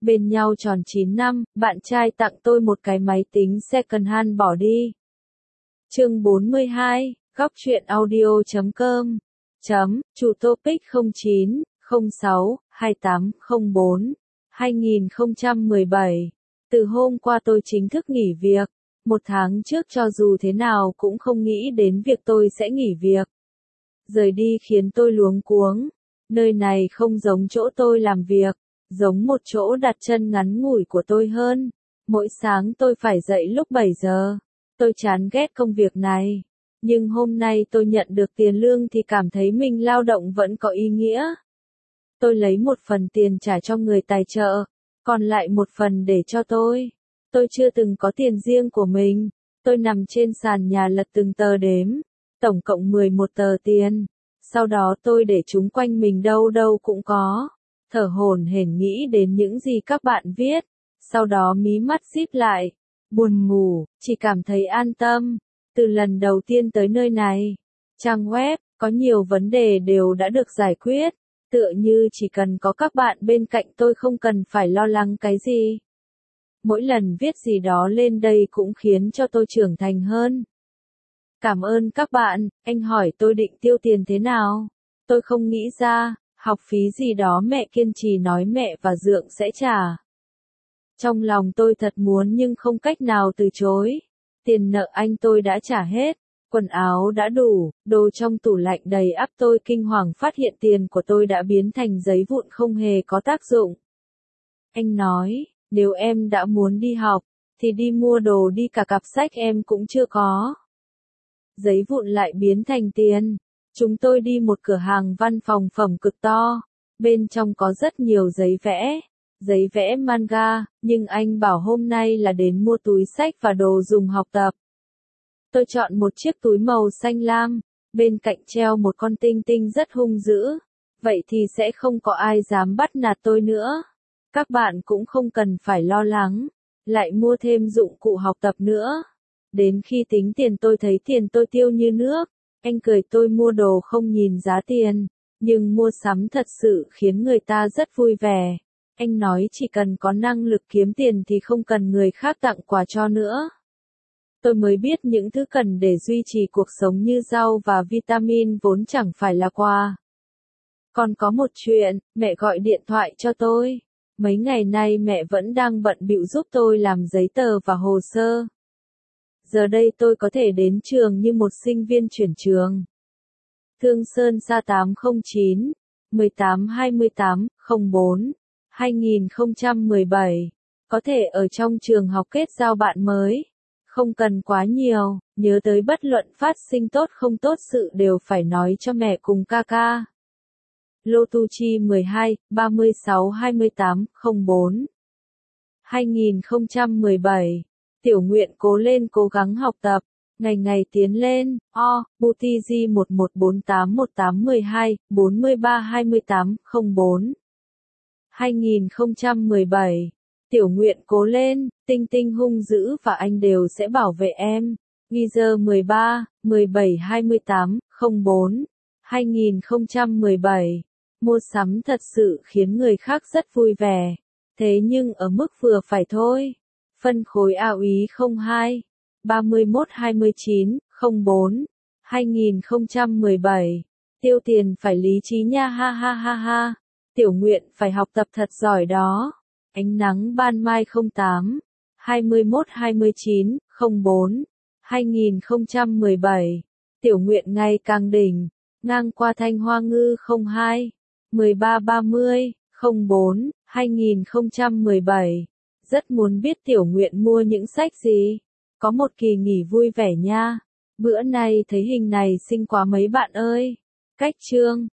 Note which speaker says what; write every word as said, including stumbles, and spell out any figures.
Speaker 1: Bên nhau tròn chín năm, bạn trai tặng tôi một cái máy tính second hand bỏ đi. Chương bốn mươi hai, góc truyện audio chấm com. Chấm, chủ topic không chín, không sáu, hai tám không bốn, hai nghìn không trăm mười bảy. Từ hôm qua tôi chính thức nghỉ việc. Một tháng trước cho dù thế nào cũng không nghĩ đến việc tôi sẽ nghỉ việc. Rời đi khiến tôi luống cuống. Nơi này không giống chỗ tôi làm việc, giống một chỗ đặt chân ngắn ngủi của tôi hơn. Mỗi sáng tôi phải dậy lúc bảy giờ. Tôi chán ghét công việc này. Nhưng hôm nay tôi nhận được tiền lương thì cảm thấy mình lao động vẫn có ý nghĩa. Tôi lấy một phần tiền trả cho người tài trợ, còn lại một phần để cho tôi. Tôi chưa từng có tiền riêng của mình. Tôi nằm trên sàn nhà lật từng tờ đếm. Tổng cộng mười một tờ tiền. Sau đó tôi để chúng quanh mình đâu đâu cũng có. Thở hổn hển nghĩ đến những gì các bạn viết. Sau đó mí mắt díp lại. Buồn ngủ, chỉ cảm thấy an tâm. Từ lần đầu tiên tới nơi này, trang web, có nhiều vấn đề đều đã được giải quyết. Tựa như chỉ cần có các bạn bên cạnh tôi không cần phải lo lắng cái gì. Mỗi lần viết gì đó lên đây cũng khiến cho tôi trưởng thành hơn. Cảm ơn các bạn, anh hỏi tôi định tiêu tiền thế nào? Tôi không nghĩ ra, học phí gì đó mẹ kiên trì nói mẹ và Dượng sẽ trả. Trong lòng tôi thật muốn nhưng không cách nào từ chối. Tiền nợ anh tôi đã trả hết, quần áo đã đủ, đồ trong tủ lạnh đầy ắp. Tôi kinh hoàng phát hiện tiền của tôi đã biến thành giấy vụn không hề có tác dụng. Anh nói, nếu em đã muốn đi học, thì đi mua đồ đi, cả cặp sách em cũng chưa có. Giấy vụn lại biến thành tiền. Chúng tôi đi một cửa hàng văn phòng phẩm cực to. Bên trong có rất nhiều giấy vẽ. Giấy vẽ manga, nhưng anh bảo hôm nay là đến mua túi sách và đồ dùng học tập. Tôi chọn một chiếc túi màu xanh lam. Bên cạnh treo một con tinh tinh rất hung dữ. Vậy thì sẽ không có ai dám bắt nạt tôi nữa. Các bạn cũng không cần phải lo lắng. Lại mua thêm dụng cụ học tập nữa. Đến khi tính tiền tôi thấy tiền tôi tiêu như nước. Anh cười tôi mua đồ không nhìn giá tiền. Nhưng mua sắm thật sự khiến người ta rất vui vẻ. Anh nói chỉ cần có năng lực kiếm tiền thì không cần người khác tặng quà cho nữa. Tôi mới biết những thứ cần để duy trì cuộc sống như rau và vitamin vốn chẳng phải là quà. Còn có một chuyện, mẹ gọi điện thoại cho tôi. Mấy ngày nay mẹ vẫn đang bận bịu giúp tôi làm giấy tờ và hồ sơ. Giờ đây tôi có thể đến trường như một sinh viên chuyển trường. Thương Sơn Sa tám không chín, một tám hai tám, không bốn, hai nghìn không trăm mười bảy. Có thể ở trong trường học kết giao bạn mới. Không cần quá nhiều, nhớ tới bất luận phát sinh tốt không tốt sự đều phải nói cho mẹ cùng ca ca. Lô Tu Chi mười hai, ba mươi sáu hai mươi tám, không bốn, hai nghìn không trăm mười bảy. Tiểu Nguyện cố lên cố gắng học tập, ngày ngày tiến lên. O, Butigi một một bốn tám một tám một hai, bốn ba hai tám, không bốn, hai nghìn không trăm mười bảy. Tiểu Nguyện cố lên, Tinh Tinh hung dữ và anh đều sẽ bảo vệ em. Gizer mười ba, mười bảy hai mươi tám, không bốn, hai nghìn không trăm mười bảy. Mua sắm thật sự khiến người khác rất vui vẻ. Thế nhưng ở mức vừa phải thôi. Phân khối A úy không hai, ba mốt hai chín, không bốn, hai nghìn không trăm mười bảy. Tiêu tiền phải lý trí nha ha ha ha ha. Tiểu Nguyện phải học tập thật giỏi đó. Ánh nắng ban mai không tám, hai mốt hai chín, không bốn, hai nghìn không trăm mười bảy. Tiểu Nguyện ngày càng đỉnh. Ngang qua Thanh Hoa Ngư không hai, mười ba ba mươi, không bốn, hai nghìn không trăm mười bảy. Rất muốn biết Tiểu Nguyện mua những sách gì. Có một kỳ nghỉ vui vẻ nha. Bữa nay thấy hình này xinh quá mấy bạn ơi. Cách chương